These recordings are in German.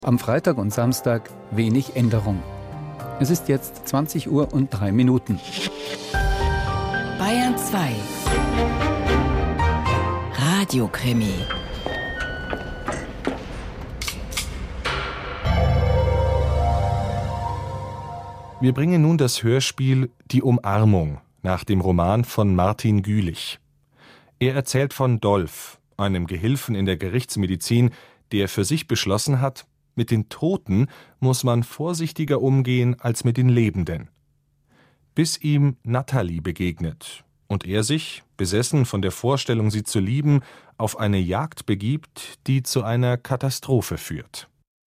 Am Freitag und Samstag wenig Änderung. Es ist jetzt 20:03 Uhr. Bayern 2 Radiokrimi. Wir bringen nun das Hörspiel Die Umarmung nach dem Roman von Martin Gülich. Er erzählt von Dolf, einem Gehilfen in der Gerichtsmedizin, der für sich beschlossen hat, mit den Toten muss man vorsichtiger umgehen als mit den Lebenden. Bis ihm Natalie begegnet und er sich, besessen von der Vorstellung, sie zu lieben, auf eine Jagd begibt, die zu einer Katastrophe führt.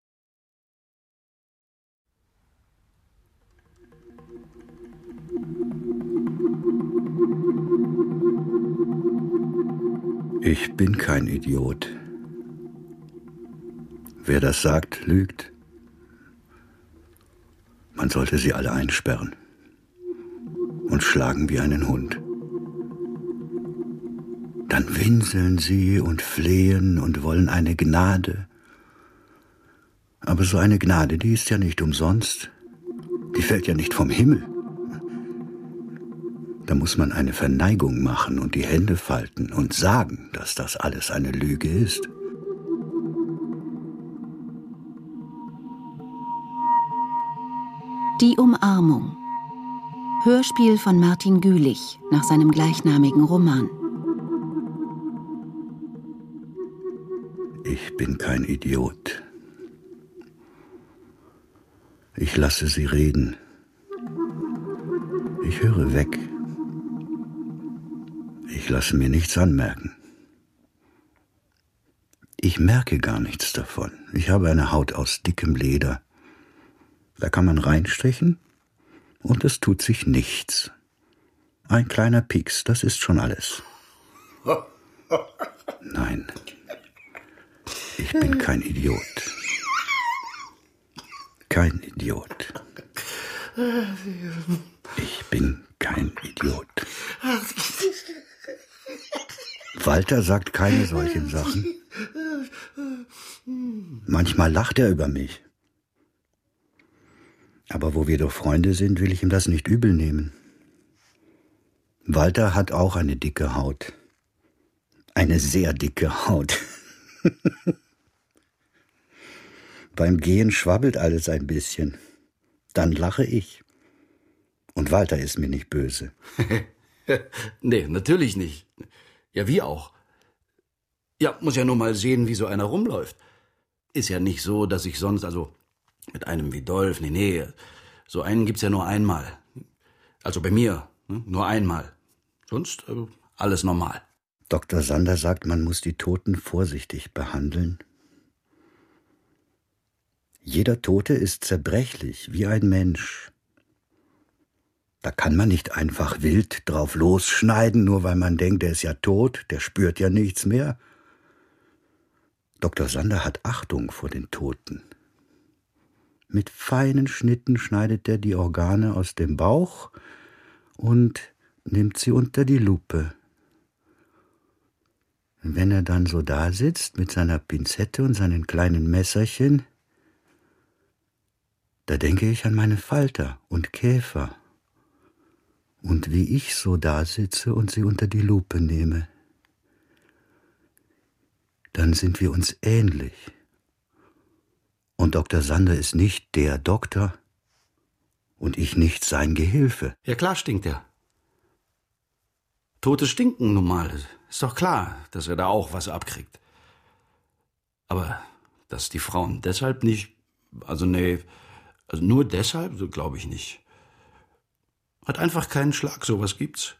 Ich bin kein Idiot. Wer das sagt, lügt. Man sollte sie alle einsperren und schlagen wie einen Hund. Dann winseln sie und flehen und wollen eine Gnade. Aber so eine Gnade, die ist ja nicht umsonst. Die fällt ja nicht vom Himmel. Da muss man eine Verneigung machen und die Hände falten und sagen, dass das alles eine Lüge ist. Die Umarmung. Hörspiel von Martin Gülich nach seinem gleichnamigen Roman. Ich bin kein Idiot. Ich lasse sie reden. Ich höre weg. Ich lasse mir nichts anmerken. Ich merke gar nichts davon. Ich habe eine Haut aus dickem Leder. Da kann man reinstechen und es tut sich nichts. Ein kleiner Pieks, das ist schon alles. Nein, ich bin kein Idiot. Kein Idiot. Ich bin kein Idiot. Walter sagt keine solchen Sachen. Manchmal lacht er über mich. Aber wo wir doch Freunde sind, will ich ihm das nicht übel nehmen. Walter hat auch eine dicke Haut. Eine sehr dicke Haut. Beim Gehen schwabbelt alles ein bisschen. Dann lache ich. Und Walter ist mir nicht böse. Nee, natürlich nicht. Ja, wie auch? Ja, muss ja nur mal sehen, wie so einer rumläuft. Ist ja nicht so, dass ich sonst, mit einem wie Dolf, nee, so einen gibt's ja nur einmal. Also bei mir, nur einmal. Sonst alles normal. Dr. Sander sagt, man muss die Toten vorsichtig behandeln. Jeder Tote ist zerbrechlich, wie ein Mensch. Da kann man nicht einfach wild drauf losschneiden, nur weil man denkt, der ist ja tot, der spürt ja nichts mehr. Dr. Sander hat Achtung vor den Toten. Mit feinen Schnitten schneidet er die Organe aus dem Bauch und nimmt sie unter die Lupe. Wenn er dann so da sitzt mit seiner Pinzette und seinen kleinen Messerchen, da denke ich an meine Falter und Käfer und wie ich so da sitze und sie unter die Lupe nehme. Dann sind wir uns ähnlich. Und Dr. Sander ist nicht der Doktor und ich nicht sein Gehilfe. Ja, klar stinkt er. Tote stinken nun mal. Ist doch klar, dass er da auch was abkriegt. Aber dass die Frauen deshalb nicht, nur deshalb, so glaube ich nicht. Hat einfach keinen Schlag, sowas gibt's.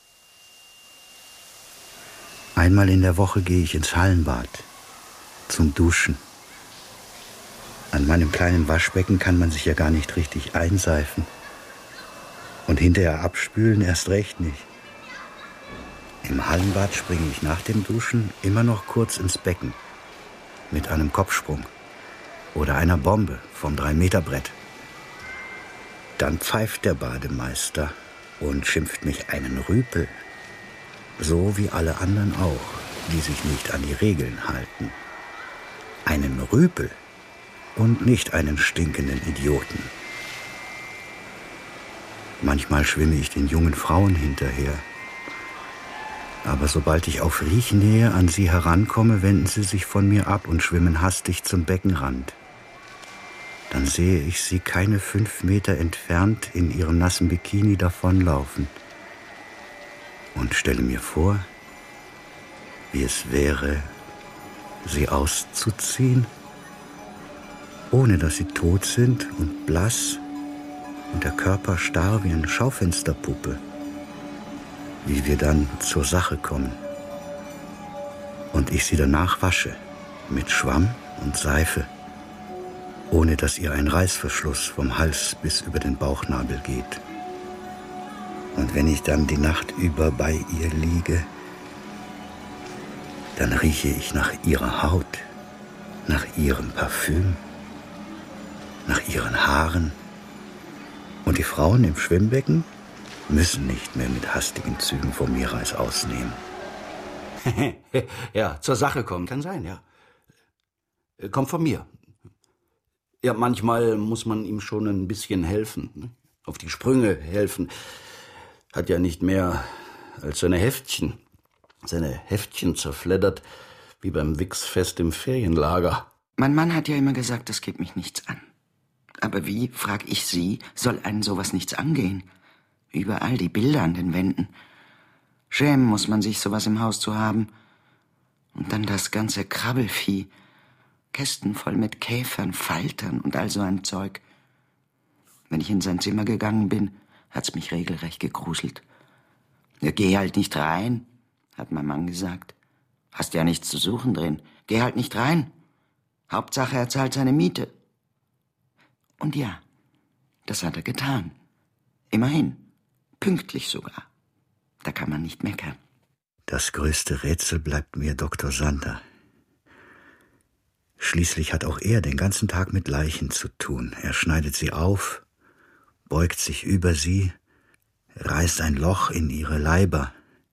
Einmal in der Woche gehe ich ins Hallenbad zum Duschen. An meinem kleinen Waschbecken kann man sich ja gar nicht richtig einseifen. Und hinterher abspülen erst recht nicht. Im Hallenbad springe ich nach dem Duschen immer noch kurz ins Becken. Mit einem Kopfsprung. Oder einer Bombe vom 3-Meter-Brett. Dann pfeift der Bademeister und schimpft mich einen Rüpel. So wie alle anderen auch, die sich nicht an die Regeln halten. Einen Rüpel und nicht einen stinkenden Idioten. Manchmal schwimme ich den jungen Frauen hinterher. Aber sobald ich auf Riechnähe an sie herankomme, wenden sie sich von mir ab und schwimmen hastig zum Beckenrand. Dann sehe ich sie keine 5 Meter entfernt in ihrem nassen Bikini davonlaufen und stelle mir vor, wie es wäre, sie auszuziehen, ohne dass sie tot sind und blass und der Körper starr wie eine Schaufensterpuppe. Wie wir dann zur Sache kommen und ich sie danach wasche mit Schwamm und Seife, ohne dass ihr ein Reißverschluss vom Hals bis über den Bauchnabel geht. Und wenn ich dann die Nacht über bei ihr liege, dann rieche ich nach ihrer Haut, nach ihrem Parfüm, nach ihren Haaren. Und die Frauen im Schwimmbecken müssen nicht mehr mit hastigen Zügen vom Mirais ausnehmen. Ja, zur Sache kommen, kann sein, ja. Kommt von mir. Ja, manchmal muss man ihm schon ein bisschen helfen, ne? Auf die Sprünge helfen. Hat ja nicht mehr als seine Heftchen zerfleddert, wie beim Wichsfest im Ferienlager. Mein Mann hat ja immer gesagt, das geht mich nichts an. Aber wie, frag ich Sie, soll einen sowas nichts angehen? Überall die Bilder an den Wänden. Schämen muss man sich, sowas im Haus zu haben. Und dann das ganze Krabbelvieh. Kästen voll mit Käfern, Faltern und all so ein Zeug. Wenn ich in sein Zimmer gegangen bin, hat's mich regelrecht gegruselt. Ja, geh halt nicht rein, hat mein Mann gesagt. Hast ja nichts zu suchen drin. Geh halt nicht rein. Hauptsache, er zahlt seine Miete. Und ja, das hat er getan. Immerhin. Pünktlich sogar. Da kann man nicht meckern. Das größte Rätsel bleibt mir Dr. Sander. Schließlich hat auch er den ganzen Tag mit Leichen zu tun. Er schneidet sie auf, beugt sich über sie, reißt ein Loch in ihre Leiber.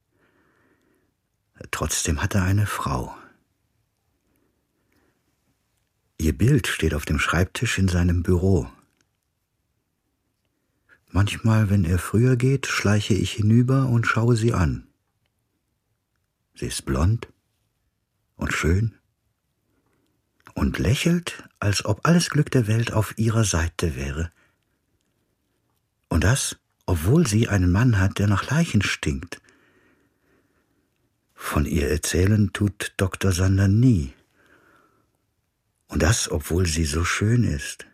Trotzdem hat er eine Frau. Ihr Bild steht auf dem Schreibtisch in seinem Büro. Manchmal, wenn er früher geht, schleiche ich hinüber und schaue sie an. Sie ist blond und schön und lächelt, als ob alles Glück der Welt auf ihrer Seite wäre. Und das, obwohl sie einen Mann hat, der nach Leichen stinkt. Von ihr erzählen tut Dr. Sander nie. Und das, obwohl sie so schön ist.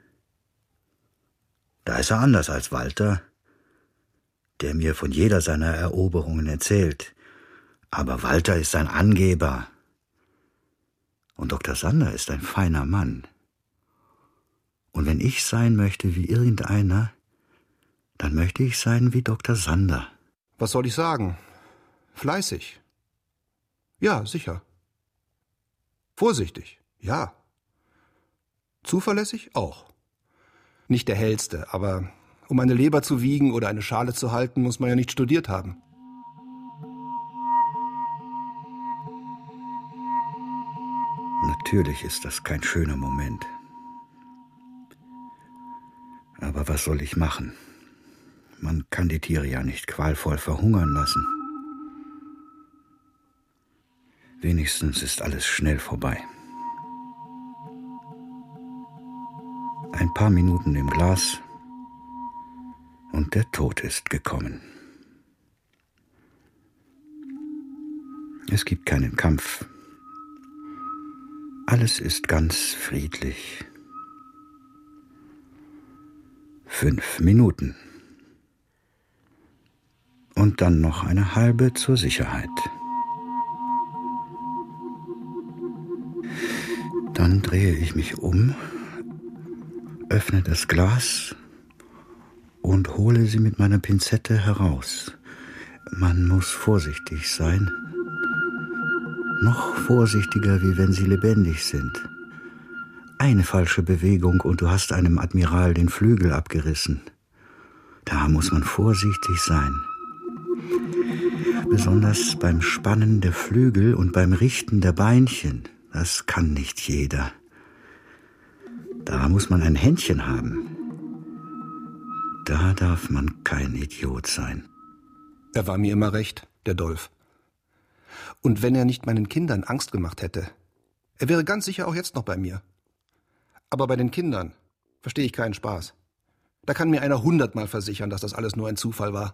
Da ist er anders als Walter, der mir von jeder seiner Eroberungen erzählt. Aber Walter ist ein Angeber. Und Dr. Sander ist ein feiner Mann. Und wenn ich sein möchte wie irgendeiner, dann möchte ich sein wie Dr. Sander. Was soll ich sagen? Fleißig. Ja, sicher. Vorsichtig. Ja. Zuverlässig auch. Nicht der hellste, aber um eine Leber zu wiegen oder eine Schale zu halten, muss man ja nicht studiert haben. Natürlich ist das kein schöner Moment. Aber was soll ich machen? Man kann die Tiere ja nicht qualvoll verhungern lassen. Wenigstens ist alles schnell vorbei. Ein paar Minuten im Glas und der Tod ist gekommen. Es gibt keinen Kampf. Alles ist ganz friedlich. 5 Minuten. Und dann noch eine halbe zur Sicherheit. Dann drehe ich mich um, öffne das Glas und hole sie mit meiner Pinzette heraus. Man muss vorsichtig sein. Noch vorsichtiger, wie wenn sie lebendig sind. Eine falsche Bewegung und du hast einem Admiral den Flügel abgerissen. Da muss man vorsichtig sein. Besonders beim Spannen der Flügel und beim Richten der Beinchen. Das kann nicht jeder. Da muss man ein Händchen haben. Da darf man kein Idiot sein. Er war mir immer recht, der Dolf. Und wenn er nicht meinen Kindern Angst gemacht hätte, er wäre ganz sicher auch jetzt noch bei mir. Aber bei den Kindern verstehe ich keinen Spaß. Da kann mir einer 100-mal versichern, dass das alles nur ein Zufall war.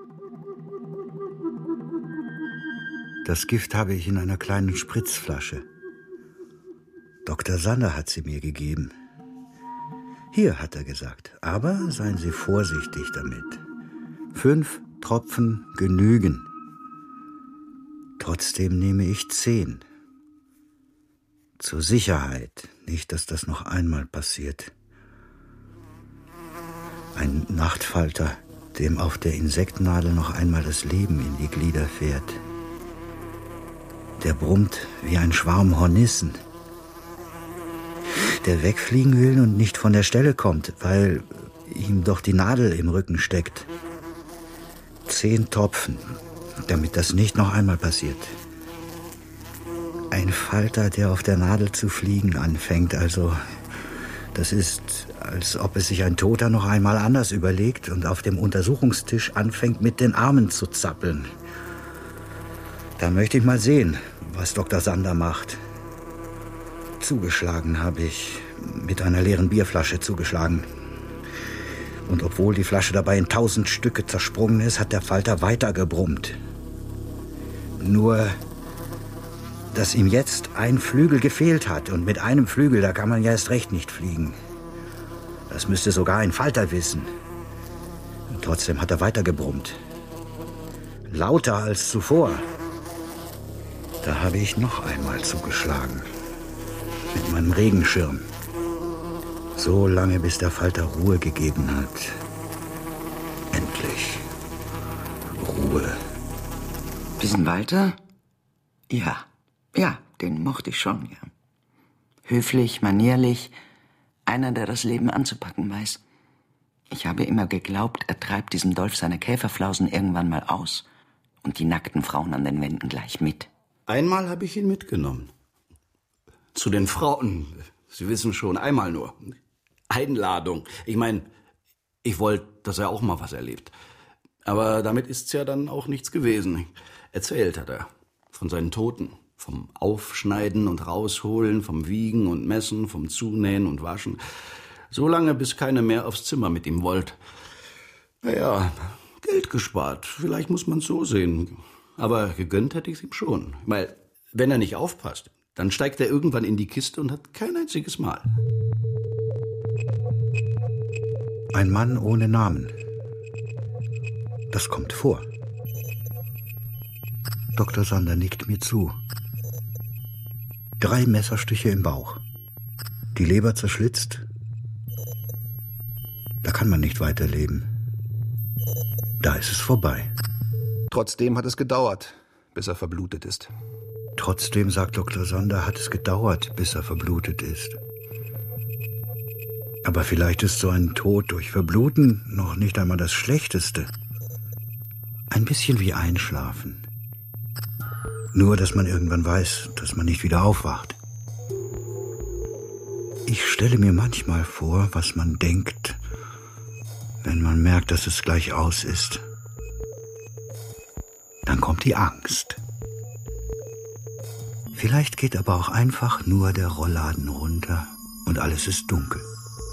Das Gift habe ich in einer kleinen Spritzflasche. Dr. Sander hat sie mir gegeben. Hier, hat er gesagt, aber seien Sie vorsichtig damit. 5 Tropfen genügen. Trotzdem nehme ich 10. Zur Sicherheit, nicht, dass das noch einmal passiert. Ein Nachtfalter, dem auf der Insektennadel noch einmal das Leben in die Glieder fährt. Der brummt wie ein Schwarm Hornissen, der wegfliegen will und nicht von der Stelle kommt, weil ihm doch die Nadel im Rücken steckt. 10 Tropfen, damit das nicht noch einmal passiert. Ein Falter, der auf der Nadel zu fliegen anfängt, also das ist, als ob es sich ein Toter noch einmal anders überlegt und auf dem Untersuchungstisch anfängt, mit den Armen zu zappeln. Da möchte ich mal sehen, was Dr. Sander macht. Zugeschlagen habe ich, mit einer leeren Bierflasche zugeschlagen. Und obwohl die Flasche dabei in 1000 Stücke zersprungen ist, hat der Falter weiter gebrummt. Nur, dass ihm jetzt ein Flügel gefehlt hat. Und mit einem Flügel, da kann man ja erst recht nicht fliegen. Das müsste sogar ein Falter wissen. Und trotzdem hat er weiter gebrummt. Lauter als zuvor. Da habe ich noch einmal zugeschlagen. Mit meinem Regenschirm. So lange, bis der Falter Ruhe gegeben hat. Endlich. Ruhe. Diesen Walter? Ja, den mochte ich schon, ja. Höflich, manierlich, einer, der das Leben anzupacken weiß. Ich habe immer geglaubt, er treibt diesem Dolf seine Käferflausen irgendwann mal aus. Und die nackten Frauen an den Wänden gleich mit. Einmal habe ich ihn mitgenommen. Zu den Frauen. Sie wissen schon, einmal nur. Einladung. Ich meine, ich wollte, dass er auch mal was erlebt. Aber damit ist's ja dann auch nichts gewesen. Erzählt hat er von seinen Toten. Vom Aufschneiden und Rausholen, vom Wiegen und Messen, vom Zunähen und Waschen. So lange, bis keiner mehr aufs Zimmer mit ihm wollte. Naja, Geld gespart. Vielleicht muss man's so sehen. Aber gegönnt hätte ich's ihm schon. Weil, wenn er nicht aufpasst, dann steigt er irgendwann in die Kiste und hat kein einziges Mal. Ein Mann ohne Namen. Das kommt vor. Dr. Sander nickt mir zu. 3 Messerstiche im Bauch. Die Leber zerschlitzt. Da kann man nicht weiterleben. Da ist es vorbei. Trotzdem hat es gedauert, bis er verblutet ist. Trotzdem, sagt Dr. Sander, hat es gedauert, bis er verblutet ist. Aber vielleicht ist so ein Tod durch Verbluten noch nicht einmal das Schlechteste. Ein bisschen wie Einschlafen. Nur, dass man irgendwann weiß, dass man nicht wieder aufwacht. Ich stelle mir manchmal vor, was man denkt, wenn man merkt, dass es gleich aus ist. Dann kommt die Angst. Vielleicht geht aber auch einfach nur der Rollladen runter und alles ist dunkel.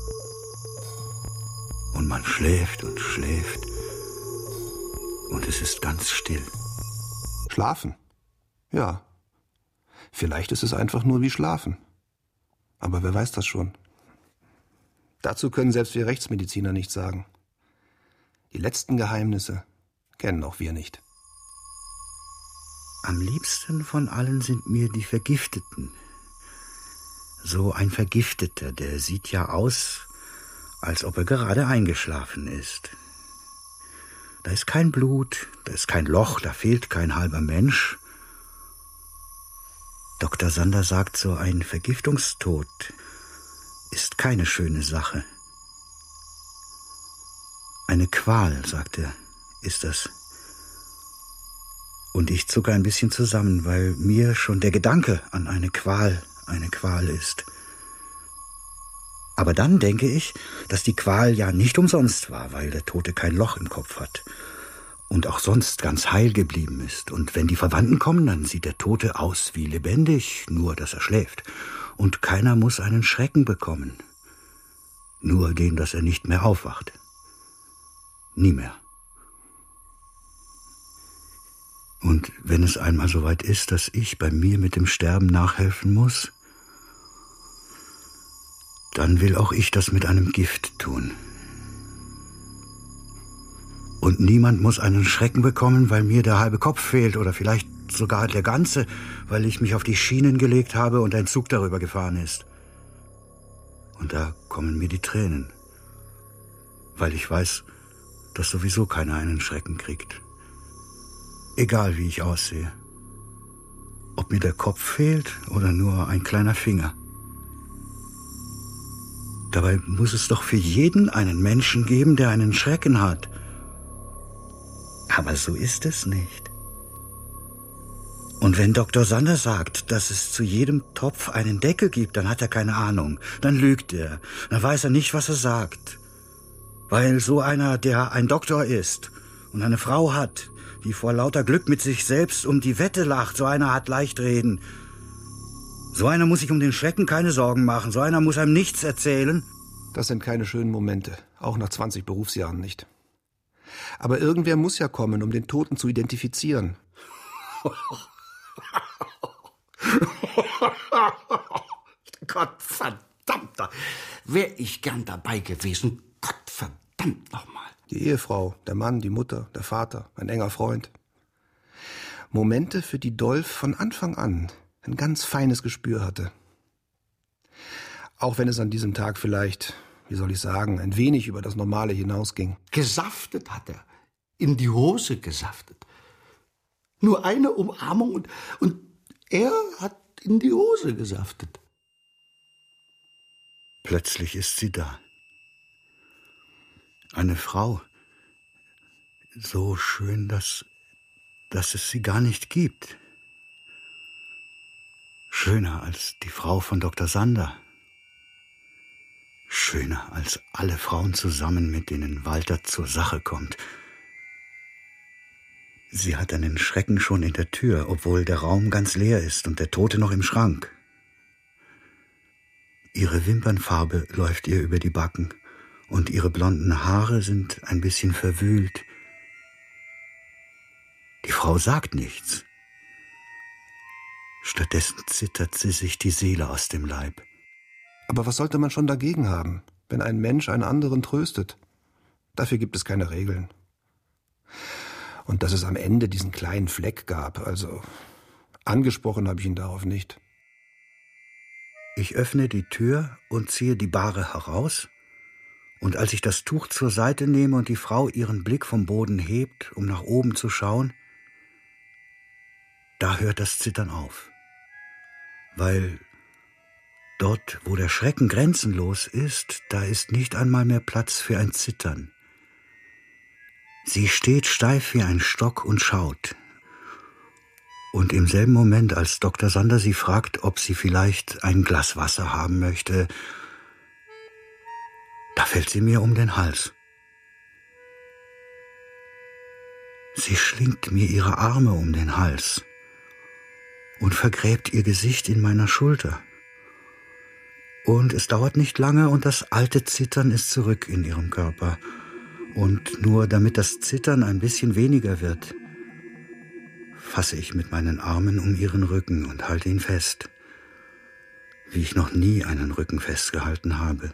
Und man schläft und schläft und es ist ganz still. Schlafen? Ja. Vielleicht ist es einfach nur wie Schlafen. Aber wer weiß das schon? Dazu können selbst wir Rechtsmediziner nichts sagen. Die letzten Geheimnisse kennen auch wir nicht. Am liebsten von allen sind mir die Vergifteten. So ein Vergifteter, der sieht ja aus, als ob er gerade eingeschlafen ist. Da ist kein Blut, da ist kein Loch, da fehlt kein halber Mensch. Dr. Sander sagt, so ein Vergiftungstod ist keine schöne Sache. Eine Qual, sagt er, ist das. Und ich zucke ein bisschen zusammen, weil mir schon der Gedanke an eine Qual ist. Aber dann denke ich, dass die Qual ja nicht umsonst war, weil der Tote kein Loch im Kopf hat und auch sonst ganz heil geblieben ist. Und wenn die Verwandten kommen, dann sieht der Tote aus wie lebendig, nur dass er schläft. Und keiner muss einen Schrecken bekommen. Nur den, dass er nicht mehr aufwacht. Nie mehr. Und wenn es einmal so weit ist, dass ich bei mir mit dem Sterben nachhelfen muss, dann will auch ich das mit einem Gift tun. Und niemand muss einen Schrecken bekommen, weil mir der halbe Kopf fehlt oder vielleicht sogar der ganze, weil ich mich auf die Schienen gelegt habe und ein Zug darüber gefahren ist. Und da kommen mir die Tränen, weil ich weiß, dass sowieso keiner einen Schrecken kriegt. Egal wie ich aussehe. Ob mir der Kopf fehlt oder nur ein kleiner Finger. Dabei muss es doch für jeden einen Menschen geben, der einen Schrecken hat. Aber so ist es nicht. Und wenn Dr. Sander sagt, dass es zu jedem Topf einen Deckel gibt, dann hat er keine Ahnung. Dann lügt er. Dann weiß er nicht, was er sagt. Weil so einer, der ein Doktor ist und eine Frau hat, die vor lauter Glück mit sich selbst um die Wette lacht, so einer hat Leichtreden. So einer muss sich um den Schrecken keine Sorgen machen. So einer muss einem nichts erzählen. Das sind keine schönen Momente, auch nach 20 Berufsjahren nicht. Aber irgendwer muss ja kommen, um den Toten zu identifizieren. Gottverdammt, wär ich gern dabei gewesen. Gottverdammt nochmal. Die Ehefrau, der Mann, die Mutter, der Vater, ein enger Freund. Momente, für die Dolf von Anfang an ein ganz feines Gespür hatte. Auch wenn es an diesem Tag vielleicht, wie soll ich sagen, ein wenig über das Normale hinausging. Gesaftet hat er. In die Hose gesaftet. Nur eine Umarmung und er hat in die Hose gesaftet. Plötzlich ist sie da. Eine Frau. So schön, dass es sie gar nicht gibt. Schöner als die Frau von Dr. Sander. Schöner als alle Frauen zusammen, mit denen Walter zur Sache kommt. Sie hat einen Schrecken schon in der Tür, obwohl der Raum ganz leer ist und der Tote noch im Schrank. Ihre Wimpernfarbe läuft ihr über die Backen und ihre blonden Haare sind ein bisschen verwühlt. Die Frau sagt nichts. Stattdessen zittert sie sich die Seele aus dem Leib. Aber was sollte man schon dagegen haben, wenn ein Mensch einen anderen tröstet? Dafür gibt es keine Regeln. Und dass es am Ende diesen kleinen Fleck gab, also angesprochen habe ich ihn darauf nicht. Ich öffne die Tür und ziehe die Bahre heraus, und als ich das Tuch zur Seite nehme und die Frau ihren Blick vom Boden hebt, um nach oben zu schauen, da hört das Zittern auf. Weil dort, wo der Schrecken grenzenlos ist, da ist nicht einmal mehr Platz für ein Zittern. Sie steht steif wie ein Stock und schaut. Und im selben Moment, als Dr. Sander sie fragt, ob sie vielleicht ein Glas Wasser haben möchte, da fällt sie mir um den Hals. Sie schlingt mir ihre Arme um den Hals und vergräbt ihr Gesicht in meiner Schulter. Und es dauert nicht lange und das alte Zittern ist zurück in ihrem Körper. Und nur damit das Zittern ein bisschen weniger wird, fasse ich mit meinen Armen um ihren Rücken und halte ihn fest, wie ich noch nie einen Rücken festgehalten habe.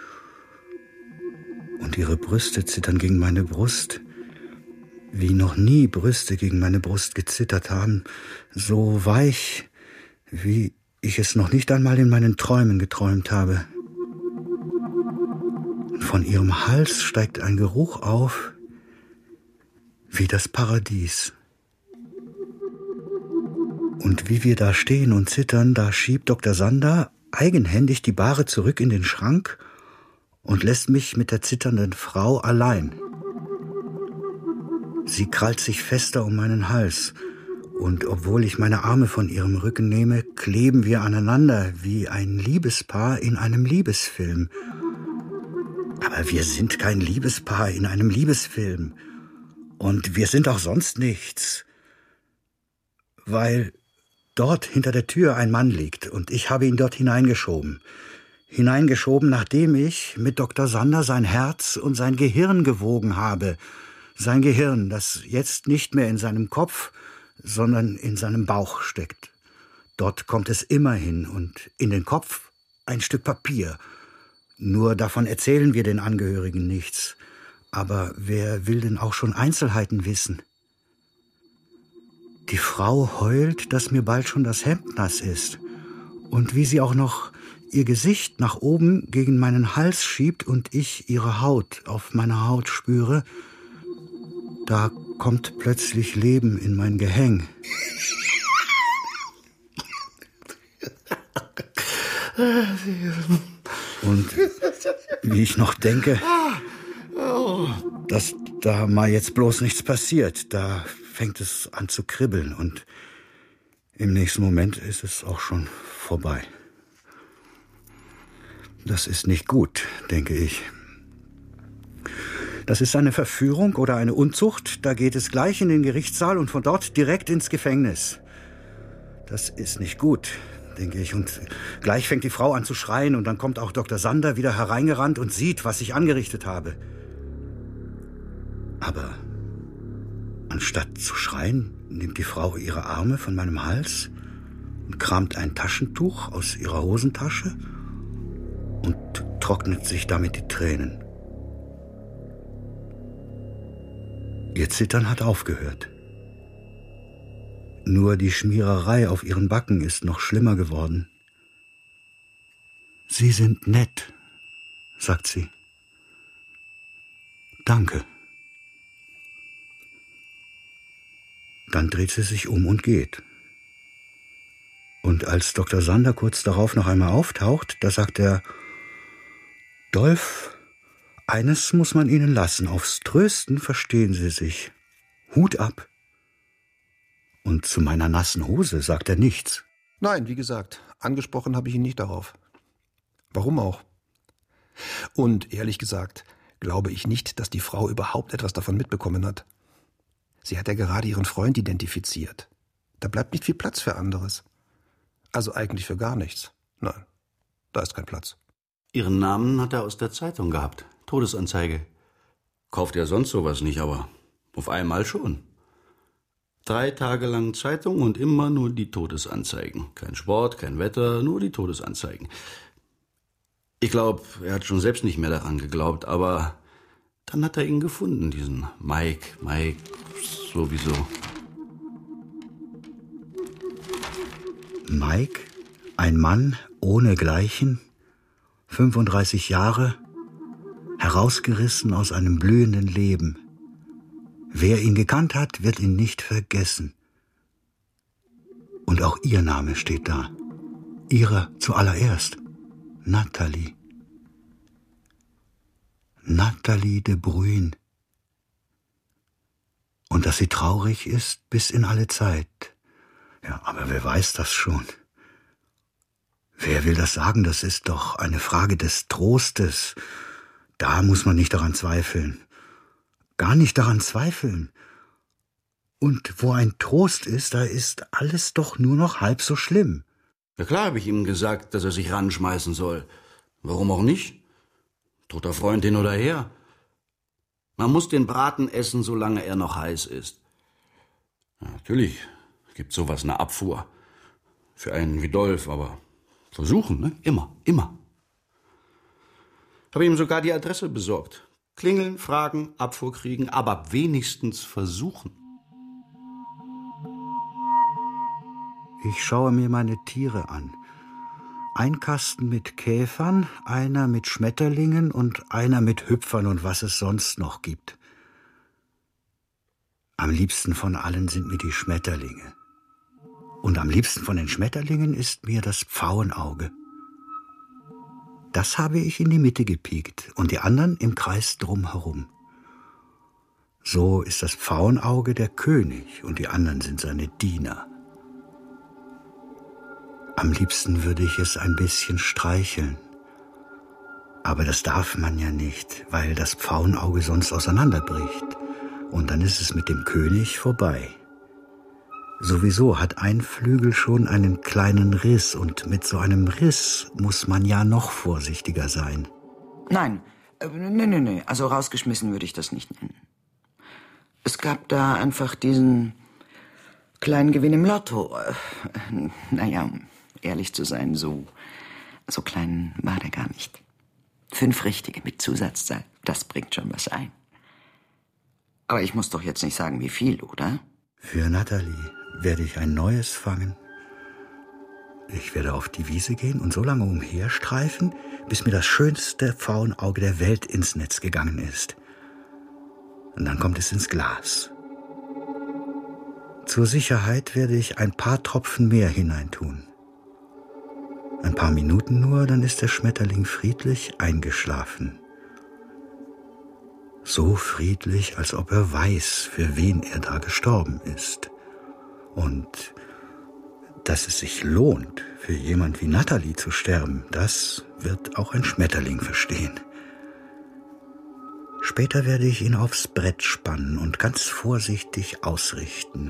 Und ihre Brüste zittern gegen meine Brust, wie noch nie Brüste gegen meine Brust gezittert haben, so weich, wie ich es noch nicht einmal in meinen Träumen geträumt habe. Von ihrem Hals steigt ein Geruch auf, wie das Paradies. Und wie wir da stehen und zittern, da schiebt Dr. Sander eigenhändig die Bahre zurück in den Schrank und lässt mich mit der zitternden Frau allein. Sie krallt sich fester um meinen Hals Und obwohl ich meine Arme von ihrem Rücken nehme, kleben wir aneinander wie ein Liebespaar in einem Liebesfilm. Aber wir sind kein Liebespaar in einem Liebesfilm. Und wir sind auch sonst nichts. Weil dort hinter der Tür ein Mann liegt und ich habe ihn dort hineingeschoben. Hineingeschoben, nachdem ich mit Dr. Sander sein Herz und sein Gehirn gewogen habe. Sein Gehirn, das jetzt nicht mehr in seinem Kopf, sondern in seinem Bauch steckt. Dort kommt es immer hin und in den Kopf ein Stück Papier. Nur davon erzählen wir den Angehörigen nichts. Aber wer will denn auch schon Einzelheiten wissen? Die Frau heult, dass mir bald schon das Hemd nass ist. Und wie sie auch noch ihr Gesicht nach oben gegen meinen Hals schiebt und ich ihre Haut auf meiner Haut spüre, da kommt plötzlich Leben in mein Gehäng. Und wie ich noch denke, dass da mal jetzt bloß nichts passiert, da fängt es an zu kribbeln und im nächsten Moment ist es auch schon vorbei. Das ist nicht gut, denke ich. Das ist eine Verführung oder eine Unzucht, da geht es gleich in den Gerichtssaal und von dort direkt ins Gefängnis. Das ist nicht gut, denke ich. Und gleich fängt die Frau an zu schreien und dann kommt auch Dr. Sander wieder hereingerannt und sieht, was ich angerichtet habe. Aber anstatt zu schreien, nimmt die Frau ihre Arme von meinem Hals und kramt ein Taschentuch aus ihrer Hosentasche und trocknet sich damit die Tränen. Ihr Zittern hat aufgehört. Nur die Schmiererei auf ihren Backen ist noch schlimmer geworden. »Sie sind nett«, sagt sie. »Danke.« Dann dreht sie sich um und geht. Und als Dr. Sander kurz darauf noch einmal auftaucht, da sagt er: »Dolf, eines muss man Ihnen lassen, aufs Trösten verstehen Sie sich. Hut ab.« Und zu meiner nassen Hose sagt er nichts. Nein, wie gesagt, angesprochen habe ich ihn nicht darauf. Warum auch? Und ehrlich gesagt, glaube ich nicht, dass die Frau überhaupt etwas davon mitbekommen hat. Sie hat ja gerade ihren Freund identifiziert. Da bleibt nicht viel Platz für anderes. Also eigentlich für gar nichts. Nein, da ist kein Platz. Ihren Namen hat er aus der Zeitung gehabt. Todesanzeige. Kauft er sonst sowas nicht, aber auf einmal schon. 3 Tage lang Zeitung und immer nur die Todesanzeigen. Kein Sport, kein Wetter, nur die Todesanzeigen. Ich glaube, er hat schon selbst nicht mehr daran geglaubt, aber dann hat er ihn gefunden, diesen Mike sowieso. Mike, ein Mann ohnegleichen, 35 Jahre, herausgerissen aus einem blühenden Leben. Wer ihn gekannt hat, wird ihn nicht vergessen. Und auch ihr Name steht da. Ihre zuallererst. Nathalie. Nathalie de Bruyn. Und dass sie traurig ist bis in alle Zeit. Ja, aber wer weiß das schon? Wer will das sagen? Das ist doch eine Frage des Trostes. Da muss man nicht daran zweifeln. Gar nicht daran zweifeln. Und wo ein Trost ist, da ist alles doch nur noch halb so schlimm. Ja klar habe ich ihm gesagt, dass er sich ranschmeißen soll. Warum auch nicht? Toter Freund hin oder her. Man muss den Braten essen, solange er noch heiß ist. Ja, natürlich gibt sowas eine Abfuhr. Für einen wie Dolf, aber versuchen, ne? Immer. Habe ihm sogar die Adresse besorgt. Klingeln, fragen, Abfuhr kriegen, aber wenigstens versuchen. Ich schaue mir meine Tiere an. Ein Kasten mit Käfern, einer mit Schmetterlingen und einer mit Hüpfern und was es sonst noch gibt. Am liebsten von allen sind mir die Schmetterlinge. Und am liebsten von den Schmetterlingen ist mir das Pfauenauge. Das habe ich in die Mitte gepiekt und die anderen im Kreis drumherum. So ist das Pfauenauge der König und die anderen sind seine Diener. Am liebsten würde ich es ein bisschen streicheln. Aber das darf man ja nicht, weil das Pfauenauge sonst auseinanderbricht. Und dann ist es mit dem König vorbei. Sowieso hat ein Flügel schon einen kleinen Riss und mit so einem Riss muss man ja noch vorsichtiger sein. Nein, nee, also rausgeschmissen würde ich das nicht nennen. Es gab da einfach diesen kleinen Gewinn im Lotto. Naja, um ehrlich zu sein, so klein war der gar nicht. 5 richtige mit Zusatzzahl, das bringt schon was ein. Aber ich muss doch jetzt nicht sagen, wie viel, oder? Für Natalie werde ich ein neues fangen. Ich werde auf die Wiese gehen und so lange umherstreifen, bis mir das schönste Pfauenauge der Welt ins Netz gegangen ist. Und dann kommt es ins Glas. Zur Sicherheit werde ich ein paar Tropfen mehr hineintun. Ein paar Minuten nur, dann ist der Schmetterling friedlich eingeschlafen. So friedlich, als ob er weiß, für wen er da gestorben ist. Und dass es sich lohnt, für jemand wie Natalie zu sterben, das wird auch ein Schmetterling verstehen. Später werde ich ihn aufs Brett spannen und ganz vorsichtig ausrichten.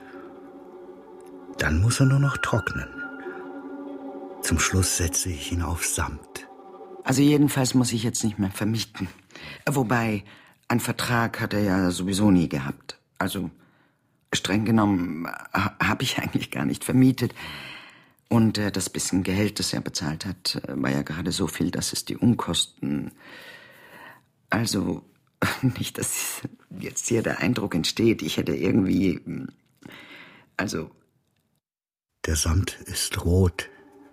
Dann muss er nur noch trocknen. Zum Schluss setze ich ihn auf Samt. Also jedenfalls muss ich jetzt nicht mehr vermieten. Wobei, einen Vertrag hat er ja sowieso nie gehabt. Also streng genommen habe ich eigentlich gar nicht vermietet. Und das bisschen Geld, das er bezahlt hat, war ja gerade so viel, dass es die Unkosten... Also nicht, dass jetzt hier der Eindruck entsteht, ich hätte irgendwie... Also... Der Samt ist rot.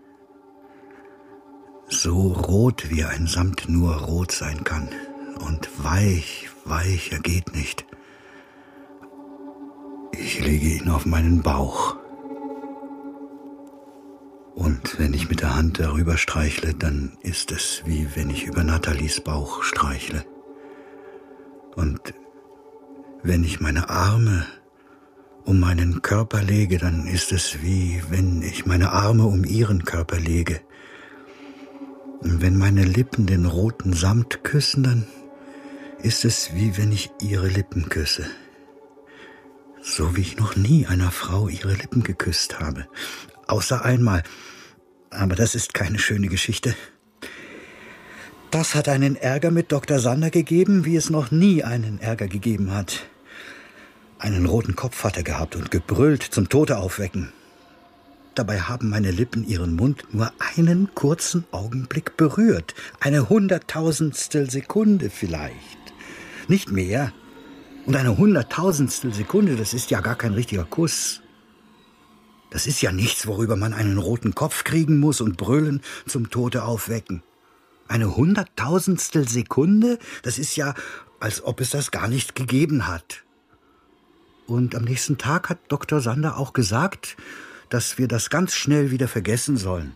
So rot, wie ein Samt nur rot sein kann. Und weicher geht nicht. Ich lege ihn auf meinen Bauch. Und wenn ich mit der Hand darüber streichle, dann ist es, wie wenn ich über Nathalies Bauch streichle. Und wenn ich meine Arme um meinen Körper lege, dann ist es, wie wenn ich meine Arme um ihren Körper lege. Und wenn meine Lippen den roten Samt küssen, dann ist es, wie wenn ich ihre Lippen küsse. So wie ich noch nie einer Frau ihre Lippen geküsst habe. Außer einmal. Aber das ist keine schöne Geschichte. Das hat einen Ärger mit Dr. Sander gegeben, wie es noch nie einen Ärger gegeben hat. Einen roten Kopf hat er gehabt und gebrüllt zum Tode aufwecken. Dabei haben meine Lippen ihren Mund nur einen kurzen Augenblick berührt. Eine 100.000stel Sekunde vielleicht. Nicht mehr. Und eine 100.000stel Sekunde, das ist ja gar kein richtiger Kuss. Das ist ja nichts, worüber man einen roten Kopf kriegen muss und brüllen zum Tode aufwecken. Eine 100.000stel Sekunde, das ist ja, als ob es das gar nicht gegeben hat. Und am nächsten Tag hat Dr. Sander auch gesagt, dass wir das ganz schnell wieder vergessen sollen.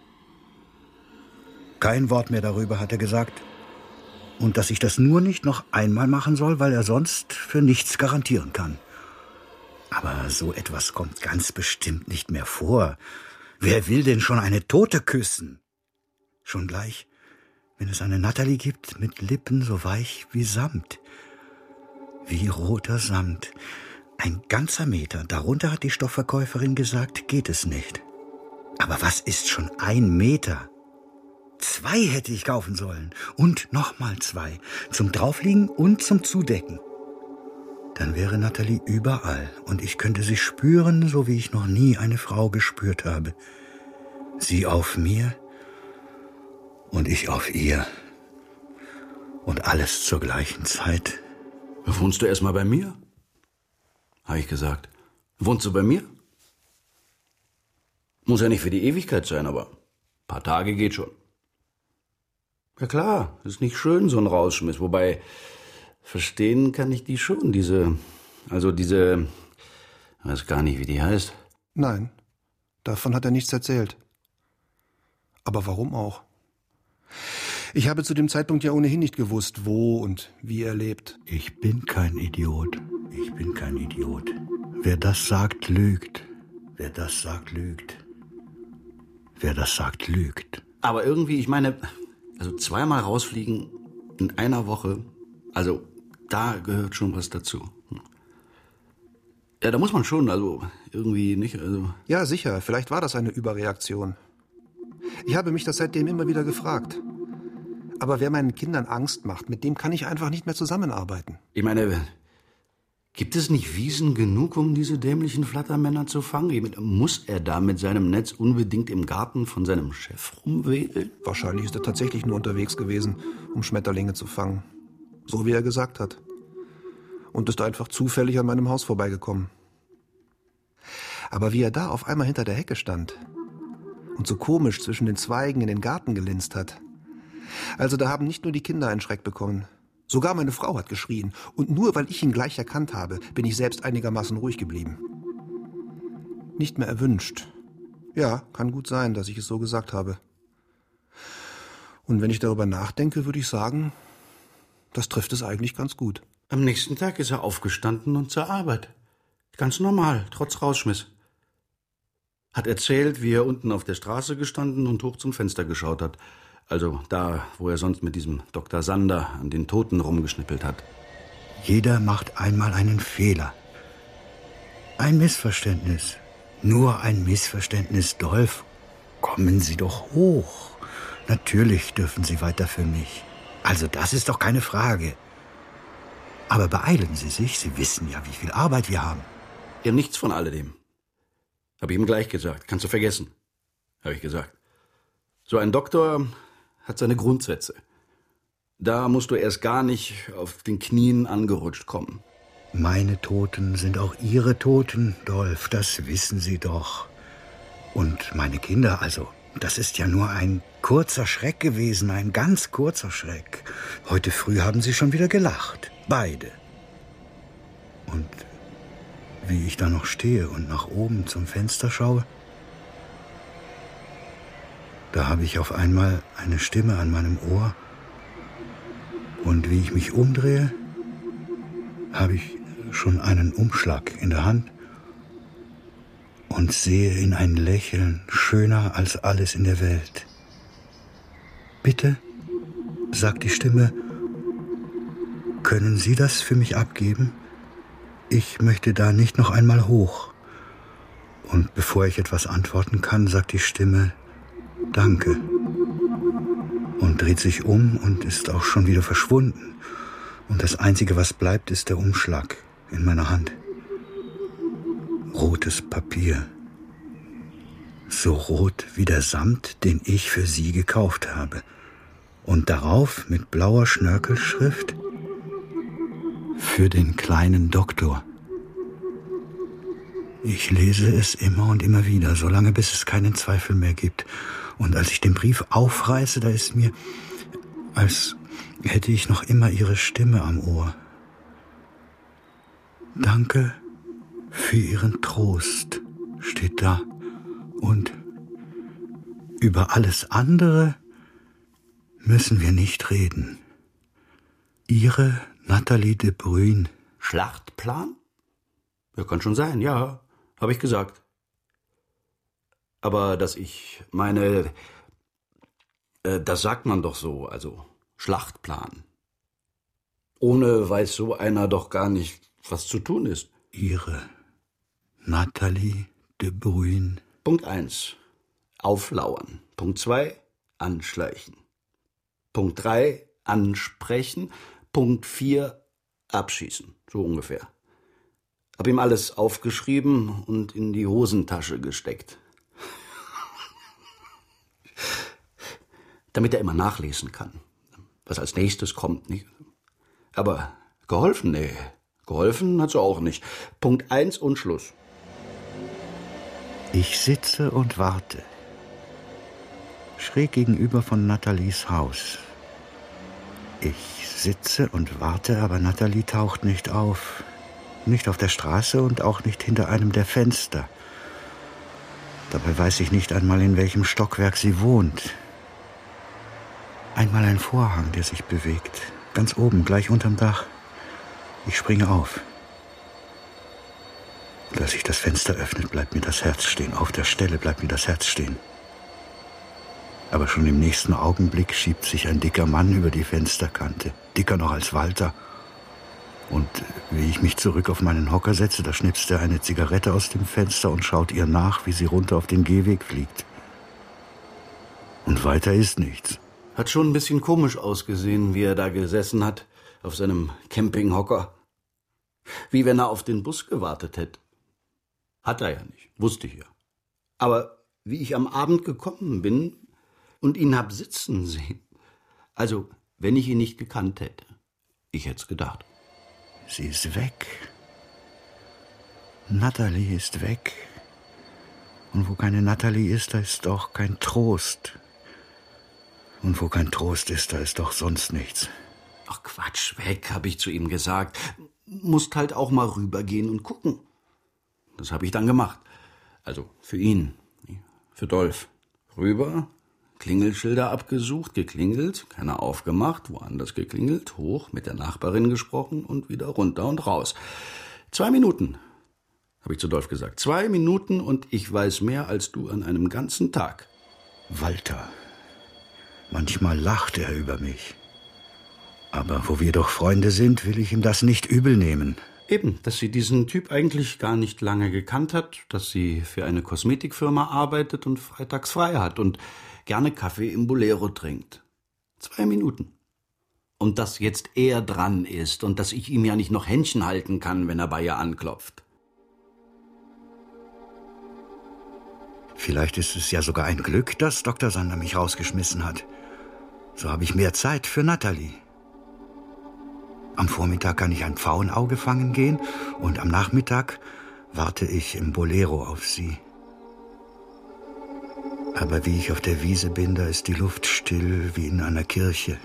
Kein Wort mehr darüber, hat er gesagt. Und dass ich das nur nicht noch einmal machen soll, weil er sonst für nichts garantieren kann. Aber so etwas kommt ganz bestimmt nicht mehr vor. Wer will denn schon eine Tote küssen? Schon gleich, wenn es eine Natalie gibt mit Lippen so weich wie Samt. Wie roter Samt. Ein ganzer Meter, darunter hat die Stoffverkäuferin gesagt, geht es nicht. Aber was ist schon 1 Meter? 2 hätte ich kaufen sollen. Und nochmal 2. Zum Draufliegen und zum Zudecken. Dann wäre Natalie überall und ich könnte sie spüren, so wie ich noch nie eine Frau gespürt habe. Sie auf mir und ich auf ihr. Und alles zur gleichen Zeit. Wohnst du erst mal bei mir? Habe ich gesagt. Wohnst du bei mir? Muss ja nicht für die Ewigkeit sein, aber ein paar Tage geht schon. Ja klar, ist nicht schön, so ein Rausschmiss. Wobei, verstehen kann ich die schon, diese, ich weiß gar nicht, wie die heißt. Nein, davon hat er nichts erzählt. Aber warum auch? Ich habe zu dem Zeitpunkt ja ohnehin nicht gewusst, wo und wie er lebt. Ich bin kein Idiot. Ich bin kein Idiot. Wer das sagt, lügt. Wer das sagt, lügt. Wer das sagt, lügt. Aber irgendwie, ich meine, also 2-mal rausfliegen in einer Woche, also da gehört schon was dazu. Ja, da muss man schon, also irgendwie nicht, also... Ja, sicher, vielleicht war das eine Überreaktion. Ich habe mich das seitdem immer wieder gefragt. Aber wer meinen Kindern Angst macht, mit dem kann ich einfach nicht mehr zusammenarbeiten. Ich meine, gibt es nicht Wiesen genug, um diese dämlichen Flattermänner zu fangen? Ich meine, muss er da mit seinem Netz unbedingt im Garten von seinem Chef rumwedeln? Wahrscheinlich ist er tatsächlich nur unterwegs gewesen, um Schmetterlinge zu fangen. So wie er gesagt hat. Und ist einfach zufällig an meinem Haus vorbeigekommen. Aber wie er da auf einmal hinter der Hecke stand und so komisch zwischen den Zweigen in den Garten gelinst hat. Also da haben nicht nur die Kinder einen Schreck bekommen. Sogar meine Frau hat geschrien. Und nur weil ich ihn gleich erkannt habe, bin ich selbst einigermaßen ruhig geblieben. Nicht mehr erwünscht. Ja, kann gut sein, dass ich es so gesagt habe. Und wenn ich darüber nachdenke, würde ich sagen, das trifft es eigentlich ganz gut. Am nächsten Tag ist er aufgestanden und zur Arbeit. Ganz normal, trotz Rausschmiss. Hat erzählt, wie er unten auf der Straße gestanden und hoch zum Fenster geschaut hat. Also da, wo er sonst mit diesem Dr. Sander an den Toten rumgeschnippelt hat. Jeder macht einmal einen Fehler. Ein Missverständnis. Nur ein Missverständnis, Dolf. Kommen Sie doch hoch. Natürlich dürfen Sie weiter für mich. Also das ist doch keine Frage. Aber beeilen Sie sich, Sie wissen ja, wie viel Arbeit wir haben. Ja, nichts von alledem. Hab ich ihm gleich gesagt. Kannst du vergessen, habe ich gesagt. So ein Doktor hat seine Grundsätze. Da musst du erst gar nicht auf den Knien angerutscht kommen. Meine Toten sind auch Ihre Toten, Dolf, das wissen Sie doch. Und meine Kinder, also, das ist ja nur ein kurzer Schreck gewesen, ein ganz kurzer Schreck. Heute früh haben Sie schon wieder gelacht, beide. Und wie ich da noch stehe und nach oben zum Fenster schaue, da habe ich auf einmal eine Stimme an meinem Ohr. Und wie ich mich umdrehe, habe ich schon einen Umschlag in der Hand und sehe in ein Lächeln schöner als alles in der Welt. Bitte, sagt die Stimme, können Sie das für mich abgeben? Ich möchte da nicht noch einmal hoch. Und bevor ich etwas antworten kann, sagt die Stimme, danke. Und dreht sich um und ist auch schon wieder verschwunden. Und das Einzige, was bleibt, ist der Umschlag in meiner Hand. Rotes Papier. So rot wie der Samt, den ich für Sie gekauft habe. Und darauf mit blauer Schnörkelschrift: Für den kleinen Doktor. Ich lese es immer und immer wieder, solange bis es keinen Zweifel mehr gibt. Und als ich den Brief aufreiße, da ist mir, als hätte ich noch immer Ihre Stimme am Ohr. Danke für Ihren Trost, steht da. Und über alles andere müssen wir nicht reden. Ihre Nathalie de Bruyne. Schlachtplan? Ja, kann schon sein, ja, habe ich gesagt. Aber dass ich meine, das sagt man doch so, also Schlachtplan. Ohne weiß so einer doch gar nicht, was zu tun ist. Ihre Nathalie de Bruyne. Punkt 1. Auflauern. Punkt 2. Anschleichen. Punkt 3. Ansprechen. Punkt 4. Abschießen. So ungefähr. Hab ihm alles aufgeschrieben und in die Hosentasche gesteckt. Damit er immer nachlesen kann, was als nächstes kommt, nicht? Aber geholfen, nee. Geholfen hat's auch nicht. Punkt 1 und Schluss. Ich sitze und warte. Schräg gegenüber von Nathalies Haus. Ich sitze und warte, aber Nathalie taucht nicht auf. Nicht auf der Straße und auch nicht hinter einem der Fenster. Dabei weiß ich nicht einmal, in welchem Stockwerk sie wohnt. Einmal ein Vorhang, der sich bewegt. Ganz oben, gleich unterm Dach. Ich springe auf. als sich das Fenster öffnet, bleibt mir das Herz stehen. Auf der Stelle bleibt mir das Herz stehen. Aber schon im nächsten Augenblick schiebt sich ein dicker Mann über die Fensterkante. Dicker noch als Walter. Und wie ich mich zurück auf meinen Hocker setze, da schnipst er eine Zigarette aus dem Fenster und schaut ihr nach, wie sie runter auf den Gehweg fliegt. Und weiter ist nichts. Hat schon ein bisschen komisch ausgesehen, wie er da gesessen hat, auf seinem Campinghocker. Wie wenn er auf den Bus gewartet hätte. Hat er ja nicht, wusste ich ja. Aber wie ich am Abend gekommen bin und ihn hab sitzen sehen. Also, wenn ich ihn nicht gekannt hätte. Ich hätt's gedacht. Sie ist weg. Natalie ist weg. Und wo keine Natalie ist, da ist auch kein Trost. Und wo kein Trost ist, da ist doch sonst nichts. Ach Quatsch, weg, hab ich zu ihm gesagt. Musst halt auch mal rübergehen und gucken. Das hab ich dann gemacht. Also für ihn, für Dolf. Rüber, Klingelschilder abgesucht, geklingelt, keiner aufgemacht, woanders geklingelt, hoch, mit der Nachbarin gesprochen und wieder runter und raus. 2 Minuten, habe ich zu Dolf gesagt. 2 Minuten und ich weiß mehr als du an einem ganzen Tag. Walter. Manchmal lacht er über mich. Aber wo wir doch Freunde sind, will ich ihm das nicht übel nehmen. Eben, dass sie diesen Typ eigentlich gar nicht lange gekannt hat, dass sie für eine Kosmetikfirma arbeitet und freitags frei hat und gerne Kaffee im Bolero trinkt. 2 Minuten. Und dass jetzt er dran ist und dass ich ihm ja nicht noch Händchen halten kann, wenn er bei ihr anklopft. Vielleicht ist es ja sogar ein Glück, dass Dr. Sander mich rausgeschmissen hat. So habe ich mehr Zeit für Natalie. Am Vormittag kann ich ein Pfauenauge fangen gehen und am Nachmittag warte ich im Bolero auf sie. Aber wie ich auf der Wiese bin, da ist die Luft still wie in einer Kirche.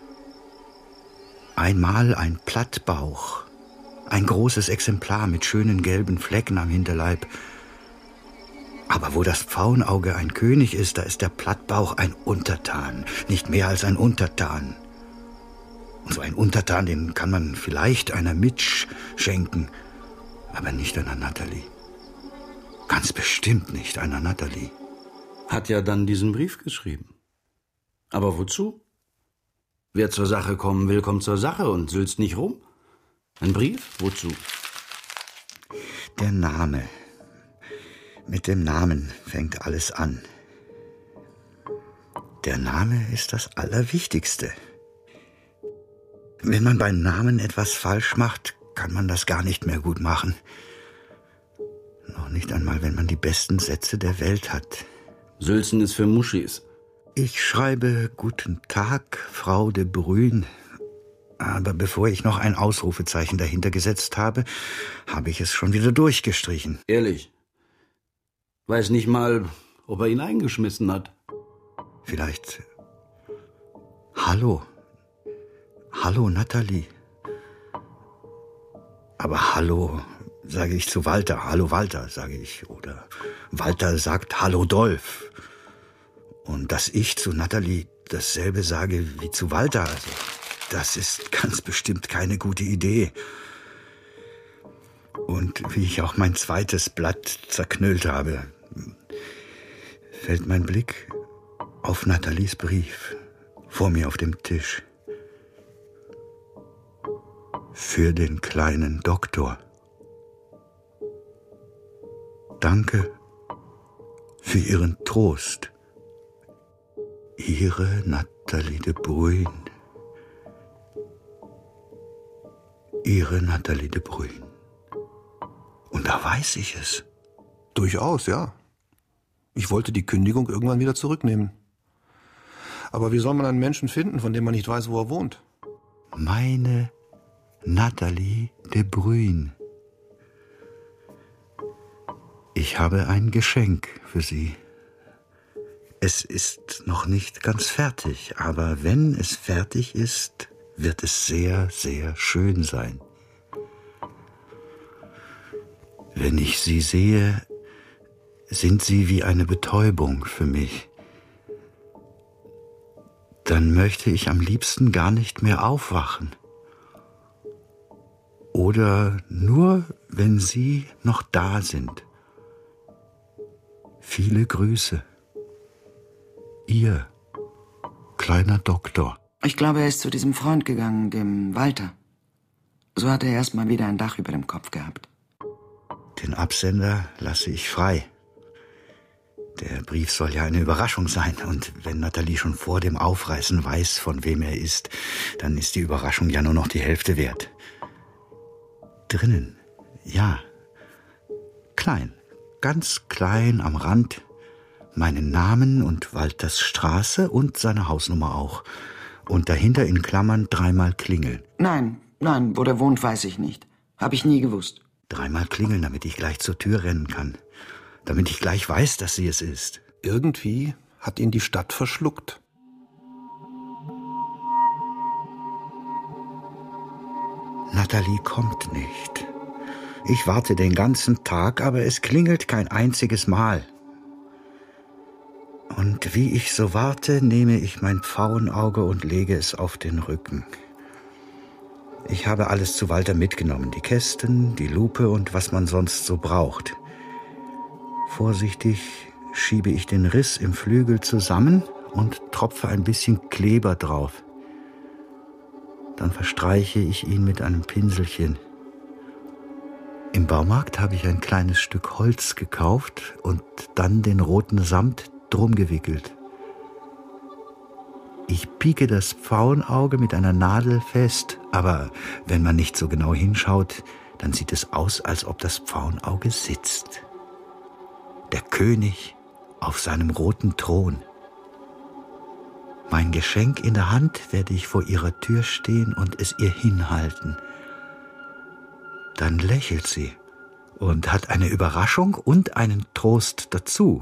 Einmal ein Plattbauch, ein großes Exemplar mit schönen gelben Flecken am Hinterleib. Aber wo das Pfauenauge ein König ist, da ist der Plattbauch ein Untertan, nicht mehr als ein Untertan. Und so ein Untertan, den kann man vielleicht einer Mitsch schenken, aber nicht einer Natalie. Ganz bestimmt nicht einer Natalie. Hat ja dann diesen Brief geschrieben. Aber wozu? Wer zur Sache kommen will, kommt zur Sache und sülzt nicht rum. Ein Brief? Wozu? Der Name. Mit dem Namen fängt alles an. Der Name ist das Allerwichtigste. Wenn man beim Namen etwas falsch macht, kann man das gar nicht mehr gut machen. Noch nicht einmal, wenn man die besten Sätze der Welt hat. Sülzen ist für Muschis. Ich schreibe Guten Tag, Frau de Bruyne. Aber bevor ich noch ein Ausrufezeichen dahinter gesetzt habe, habe ich es schon wieder durchgestrichen. Ehrlich? Weiß nicht mal, ob er ihn eingeschmissen hat. Vielleicht. Hallo. Hallo, Natalie. Aber hallo, sage ich zu Walter. Hallo, Walter, sage ich. Oder Walter sagt Hallo, Dolf. Und dass ich zu Natalie dasselbe sage wie zu Walter, also, das ist ganz bestimmt keine gute Idee. Und wie ich auch mein zweites Blatt zerknüllt habe, fällt mein Blick auf Nathalies Brief vor mir auf dem Tisch. Für den kleinen Doktor. Danke für Ihren Trost. Ihre Nathalie de Bruyne. Ihre Nathalie de Bruyne. Und da weiß ich es. Durchaus, ja. Ich wollte die Kündigung irgendwann wieder zurücknehmen. Aber wie soll man einen Menschen finden, von dem man nicht weiß, wo er wohnt? Meine Nathalie de Bruyne. Ich habe ein Geschenk für Sie. Es ist noch nicht ganz fertig, aber wenn es fertig ist, wird es sehr, sehr schön sein. Wenn ich Sie sehe, sind Sie wie eine Betäubung für mich. Dann möchte ich am liebsten gar nicht mehr aufwachen. Oder nur, wenn Sie noch da sind. Viele Grüße. Ihr kleiner Doktor. Ich glaube, er ist zu diesem Freund gegangen, dem Walter. So hat er erst mal wieder ein Dach über dem Kopf gehabt. Den Absender lasse ich frei. Der Brief soll ja eine Überraschung sein. Und wenn Nathalie schon vor dem Aufreißen weiß, von wem er ist, dann ist die Überraschung ja nur noch die Hälfte wert. Drinnen, ja. Klein, ganz klein am Rand. Meinen Namen und Walters Straße und seine Hausnummer auch. Und dahinter in Klammern 3-mal klingeln. Nein, wo der wohnt, weiß ich nicht. Hab ich nie gewusst. 3-mal klingeln, damit ich gleich zur Tür rennen kann. Damit ich gleich weiß, dass sie es ist. Irgendwie hat ihn die Stadt verschluckt. Nathalie kommt nicht. Ich warte den ganzen Tag, aber es klingelt kein einziges Mal. Und wie ich so warte, nehme ich mein Pfauenauge und lege es auf den Rücken. Ich habe alles zu Walter mitgenommen, die Kästen, die Lupe und was man sonst so braucht. Vorsichtig schiebe ich den Riss im Flügel zusammen und tropfe ein bisschen Kleber drauf. Dann verstreiche ich ihn mit einem Pinselchen. Im Baumarkt habe ich ein kleines Stück Holz gekauft und dann den roten Samt drum gewickelt. Ich pieke das Pfauenauge mit einer Nadel fest, aber wenn man nicht so genau hinschaut, dann sieht es aus, als ob das Pfauenauge sitzt. Der König auf seinem roten Thron. Mein Geschenk in der Hand werde ich vor ihrer Tür stehen und es ihr hinhalten. Dann lächelt sie und hat eine Überraschung und einen Trost dazu.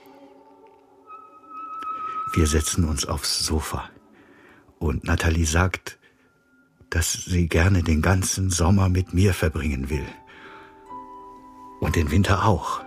Wir setzen uns aufs Sofa und Nathalie sagt, dass sie gerne den ganzen Sommer mit mir verbringen will. Und den Winter auch.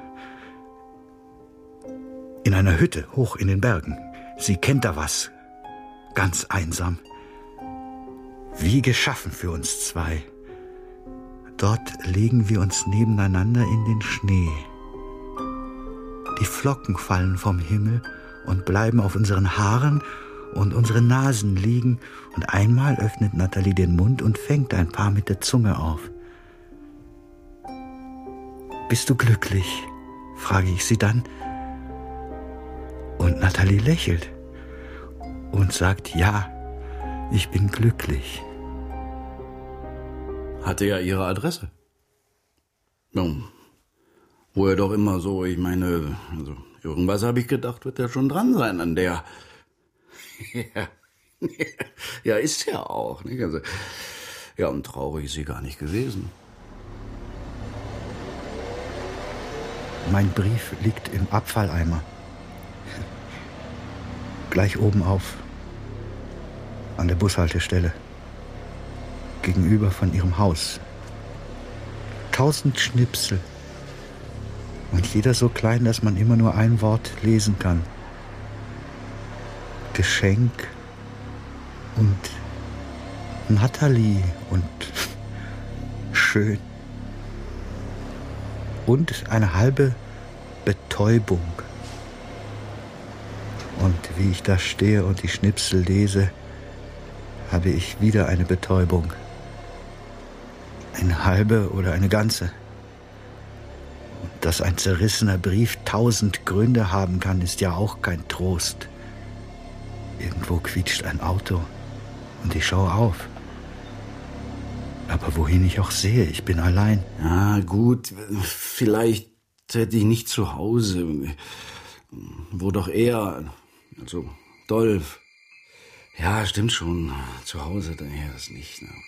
In einer Hütte hoch in den Bergen. Sie kennt da was. Ganz einsam. Wie geschaffen für uns zwei. Dort legen wir uns nebeneinander in den Schnee. Die Flocken fallen vom Himmel und bleiben auf unseren Haaren und unsere Nasen liegen. Und einmal öffnet Nathalie den Mund und fängt ein paar mit der Zunge auf. Bist du glücklich? Frage ich sie dann. Und Nathalie lächelt und sagt, ja, ich bin glücklich. Hatte ja ihre Adresse. Nun, wo er doch immer so, ich meine, also irgendwas habe ich gedacht, wird er schon dran sein an der. Ja, ist ja auch. Nicht? Also, ja, und traurig ist sie gar nicht gewesen. Mein Brief liegt im Abfalleimer. Gleich oben auf, an der Bushaltestelle, gegenüber von ihrem Haus. 1000 Schnipsel. Und jeder so klein, dass man immer nur ein Wort lesen kann. Geschenk und Nathalie und schön. Und eine halbe Betäubung. Und wie ich da stehe und die Schnipsel lese, habe ich wieder eine Betäubung. Eine halbe oder eine ganze. Und dass ein zerrissener Brief 1000 Gründe haben kann, ist ja auch kein Trost. Irgendwo quietscht ein Auto und ich schaue auf. Aber wohin ich auch sehe, ich bin allein. Ja, gut, vielleicht hätte ich nicht zu Hause. Wo doch er, also Dolf. Ja, stimmt schon, zu Hause daher ist nicht. Ne?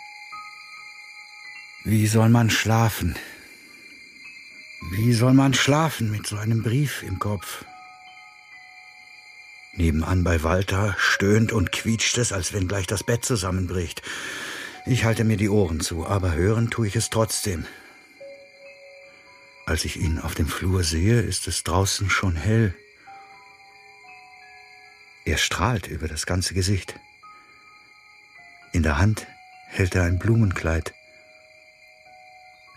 Wie soll man schlafen? Wie soll man schlafen mit so einem Brief im Kopf? Nebenan bei Walter stöhnt und quietscht es, als wenn gleich das Bett zusammenbricht. Ich halte mir die Ohren zu, aber hören tue ich es trotzdem. Als ich ihn auf dem Flur sehe, ist es draußen schon hell. Er strahlt über das ganze Gesicht. In der Hand hält er ein Blumenkleid.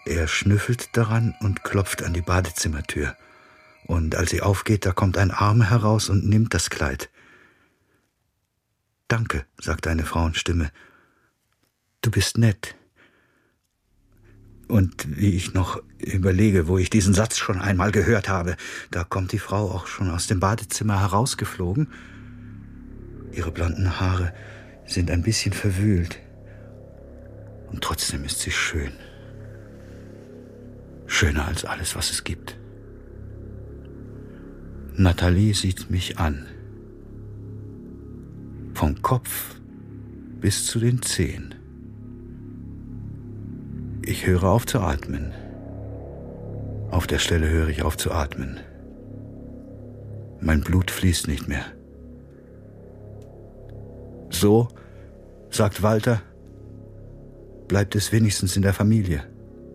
Er schnüffelt daran und klopft an die Badezimmertür. Und als sie aufgeht, da kommt ein Arm heraus und nimmt das Kleid. »Danke«, sagt eine Frauenstimme. »Du bist nett.« Und wie ich noch überlege, wo ich diesen Satz schon einmal gehört habe, da kommt die Frau auch schon aus dem Badezimmer herausgeflogen. Ihre blonden Haare sind ein bisschen verwühlt. Und trotzdem ist sie schön. Schöner als alles, was es gibt. Nathalie sieht mich an. Vom Kopf bis zu den Zehen. Ich höre auf zu atmen. Auf der Stelle höre ich auf zu atmen. Mein Blut fließt nicht mehr. So, sagt Walter, bleibt es wenigstens in der Familie.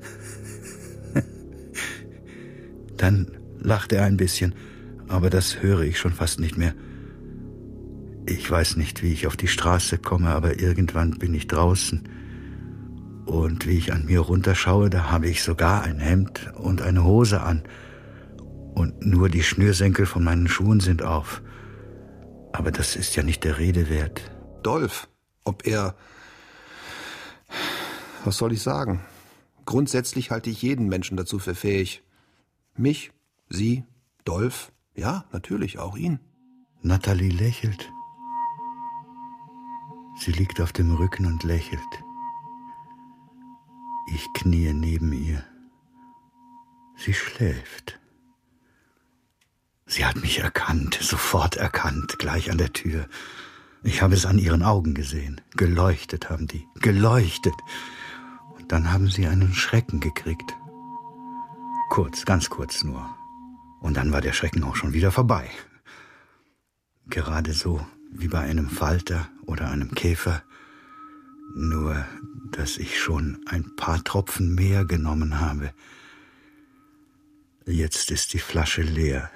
Dann lacht er ein bisschen, aber das höre ich schon fast nicht mehr. Ich weiß nicht, wie ich auf die Straße komme, aber irgendwann bin ich draußen. Und wie ich an mir runterschaue, da habe ich sogar ein Hemd und eine Hose an. Und nur die Schnürsenkel von meinen Schuhen sind auf. Aber das ist ja nicht der Rede wert. Dolf, ob er... Was soll ich sagen? Grundsätzlich halte ich jeden Menschen dazu für fähig. Mich, Sie, Dolf, ja, natürlich, auch ihn. Nathalie lächelt. Sie liegt auf dem Rücken und lächelt. Ich kniee neben ihr. Sie schläft. Sie hat mich erkannt, sofort erkannt, gleich an der Tür. Ich habe es an ihren Augen gesehen. Geleuchtet haben die, geleuchtet. Und dann haben sie einen Schrecken gekriegt. Kurz, ganz kurz nur. Und dann war der Schrecken auch schon wieder vorbei. Gerade so wie bei einem Falter oder einem Käfer. Nur, dass ich schon ein paar Tropfen mehr genommen habe. Jetzt ist die Flasche leer.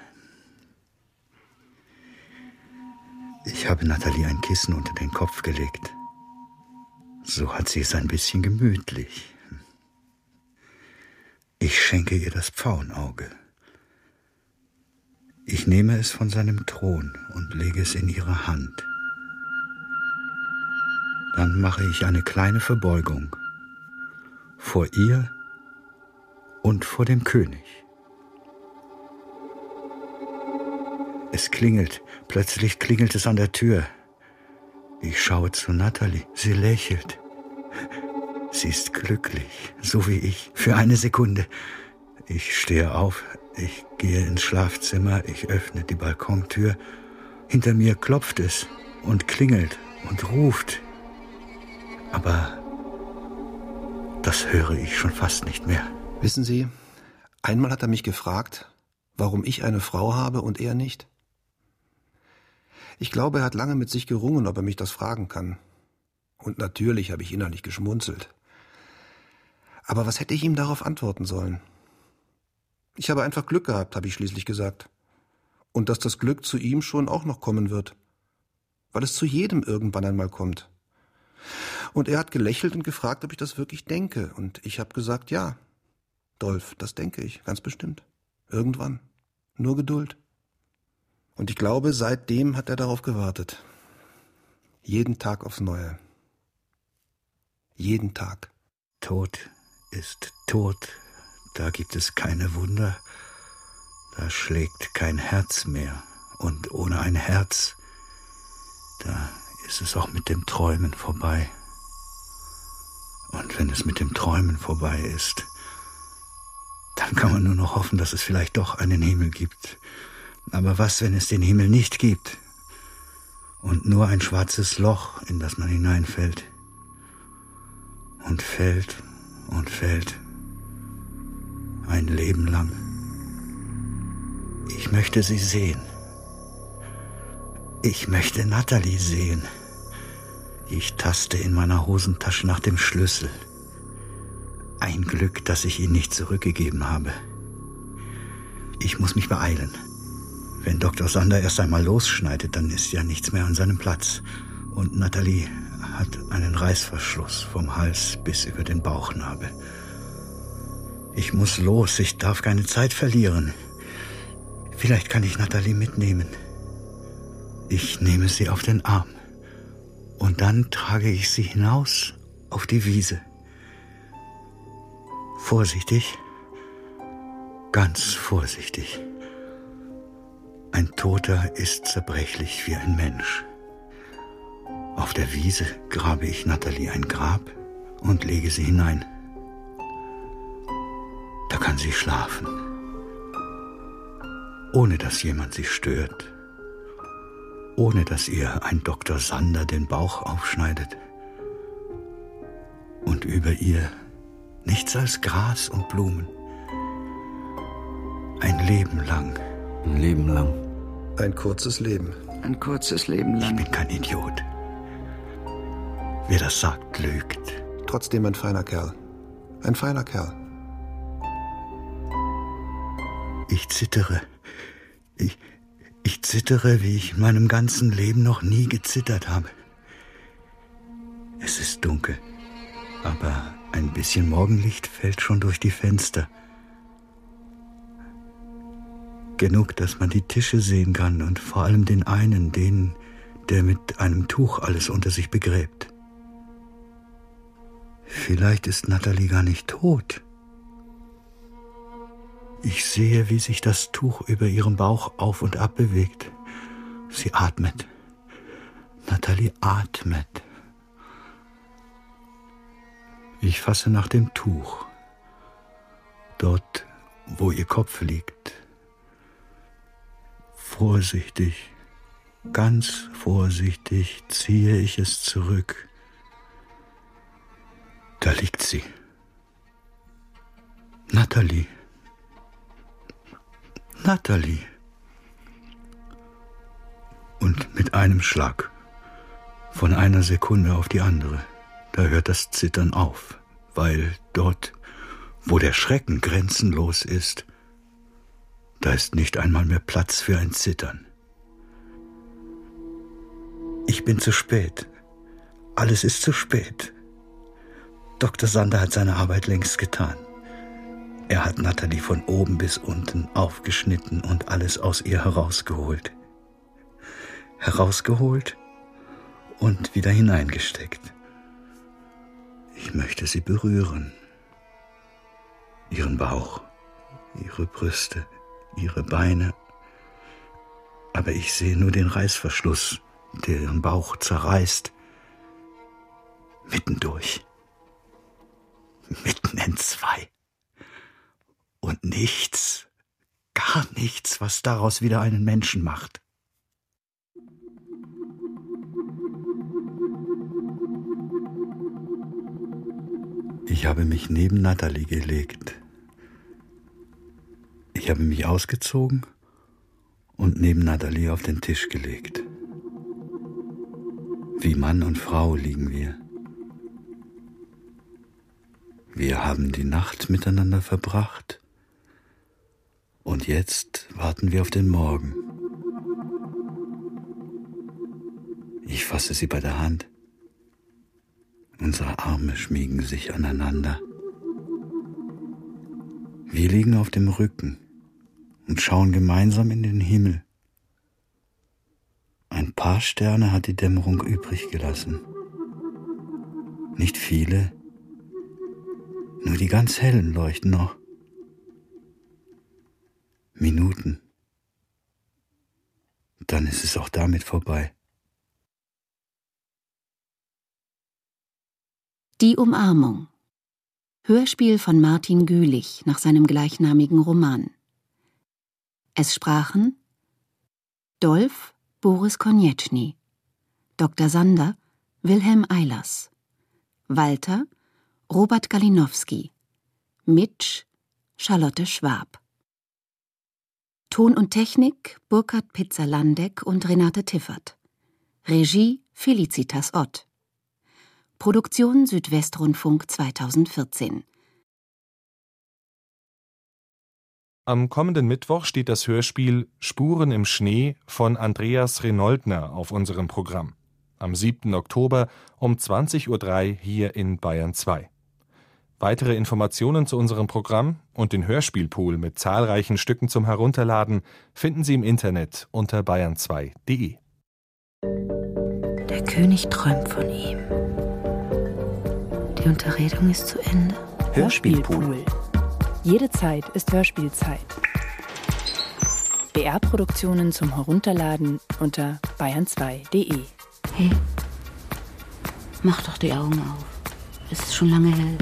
Ich habe Nathalie ein Kissen unter den Kopf gelegt. So hat sie es ein bisschen gemütlich. Ich schenke ihr das Pfauenauge. Ich nehme es von seinem Thron und lege es in ihre Hand. Dann mache ich eine kleine Verbeugung vor ihr und vor dem König. Es klingelt, plötzlich klingelt es an der Tür. Ich schaue zu Nathalie, sie lächelt. Sie ist glücklich, so wie ich, für eine Sekunde. Ich stehe auf, ich gehe ins Schlafzimmer, ich öffne die Balkontür. Hinter mir klopft es und klingelt und ruft. Aber das höre ich schon fast nicht mehr. Wissen Sie, einmal hat er mich gefragt, warum ich eine Frau habe und er nicht. Ich glaube, er hat lange mit sich gerungen, ob er mich das fragen kann. Und natürlich habe ich innerlich geschmunzelt. Aber was hätte ich ihm darauf antworten sollen? Ich habe einfach Glück gehabt, habe ich schließlich gesagt. Und dass das Glück zu ihm schon auch noch kommen wird. Weil es zu jedem irgendwann einmal kommt. Und er hat gelächelt und gefragt, ob ich das wirklich denke. Und ich habe gesagt, ja, Dolf, das denke ich, ganz bestimmt. Irgendwann. Nur Geduld. Und ich glaube, seitdem hat er darauf gewartet. Jeden Tag aufs Neue. Jeden Tag. Tod ist tot. Da gibt es keine Wunder. Da schlägt kein Herz mehr. Und ohne ein Herz, da ist es auch mit dem Träumen vorbei. Und wenn es mit dem Träumen vorbei ist, dann kann man nur noch hoffen, dass es vielleicht doch einen Himmel gibt. Aber was, wenn es den Himmel nicht gibt und nur ein schwarzes Loch, in das man hineinfällt und fällt und fällt, ein Leben lang. Ich möchte sie sehen. Ich möchte Nathalie sehen. Ich taste in meiner Hosentasche nach dem Schlüssel. Ein Glück, dass ich ihn nicht zurückgegeben habe. Ich muss mich beeilen. Wenn Dr. Sander erst einmal losschneidet, dann ist ja nichts mehr an seinem Platz. Und Nathalie hat einen Reißverschluss vom Hals bis über den Bauchnabel. Ich muss los, ich darf keine Zeit verlieren. Vielleicht kann ich Nathalie mitnehmen. Ich nehme sie auf den Arm. Und dann trage ich sie hinaus auf die Wiese. Vorsichtig, ganz vorsichtig. Ein Toter ist zerbrechlich wie ein Mensch. Auf der Wiese grabe ich Nathalie ein Grab und lege sie hinein. Da kann sie schlafen, ohne dass jemand sie stört, ohne dass ihr ein Dr. Sander den Bauch aufschneidet und über ihr nichts als Gras und Blumen. Ein Leben lang. Ein Leben lang. Ein kurzes Leben. Ein kurzes Leben lang. Ich bin kein Idiot. Wer das sagt, lügt. Trotzdem ein feiner Kerl. Ein feiner Kerl. Ich zittere. Ich zittere, wie ich in meinem ganzen Leben noch nie gezittert habe. Es ist dunkel, aber ein bisschen Morgenlicht fällt schon durch die Fenster. Genug, dass man die Tische sehen kann und vor allem den einen, den, der mit einem Tuch alles unter sich begräbt. Vielleicht ist Nathalie gar nicht tot. Ich sehe, wie sich das Tuch über ihrem Bauch auf und ab bewegt. Sie atmet. Nathalie atmet. Ich fasse nach dem Tuch. Dort, wo ihr Kopf liegt. Vorsichtig, ganz vorsichtig ziehe ich es zurück. Da liegt sie. Nathalie. Nathalie. Und mit einem Schlag, von einer Sekunde auf die andere, da hört das Zittern auf, weil dort, wo der Schrecken grenzenlos ist, da ist nicht einmal mehr Platz für ein Zittern. Ich bin zu spät. Alles ist zu spät. Dr. Sander hat seine Arbeit längst getan. Er hat Nathalie von oben bis unten aufgeschnitten und alles aus ihr herausgeholt. Herausgeholt und wieder hineingesteckt. Ich möchte sie berühren. Ihren Bauch, ihre Brüste, ihre Beine. Aber ich sehe nur den Reißverschluss, der ihren Bauch zerreißt. Mittendurch. Mitten in zwei. Und nichts, gar nichts, was daraus wieder einen Menschen macht. Ich habe mich neben Nathalie gelegt. Ich habe mich ausgezogen und neben Nathalie auf den Tisch gelegt. Wie Mann und Frau liegen wir. Wir haben die Nacht miteinander verbracht. Und jetzt warten wir auf den Morgen. Ich fasse sie bei der Hand. Unsere Arme schmiegen sich aneinander. Wir liegen auf dem Rücken und schauen gemeinsam in den Himmel. Ein paar Sterne hat die Dämmerung übrig gelassen. Nicht viele, nur die ganz hellen leuchten noch. Minuten. Dann ist es auch damit vorbei. Die Umarmung. Hörspiel von Martin Gülich nach seinem gleichnamigen Roman. Es sprachen Dolf Boris Konieczny, Dr. Sander Wilhelm Eilers, Walter Robert Galinowski, Mitch Charlotte Schwab. Ton und Technik Burkhard Pitzer-Landeck und Renate Tiffert. Regie Felicitas Ott. Produktion Südwestrundfunk 2014. Am kommenden Mittwoch steht das Hörspiel Spuren im Schnee von Andreas Renoldner auf unserem Programm. Am 7. Oktober um 20:03 Uhr hier in Bayern 2. Weitere Informationen zu unserem Programm und den Hörspielpool mit zahlreichen Stücken zum Herunterladen finden Sie im Internet unter bayern2.de. Der König träumt von ihm. Die Unterredung ist zu Ende. Hörspielpool. Jede Zeit ist Hörspielzeit. BR-Produktionen zum Herunterladen unter bayern2.de. Hey, mach doch die Augen auf. Es ist schon lange hell.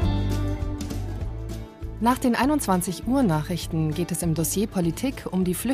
Nach den 21 Uhr Nachrichten geht es im Dossier Politik um die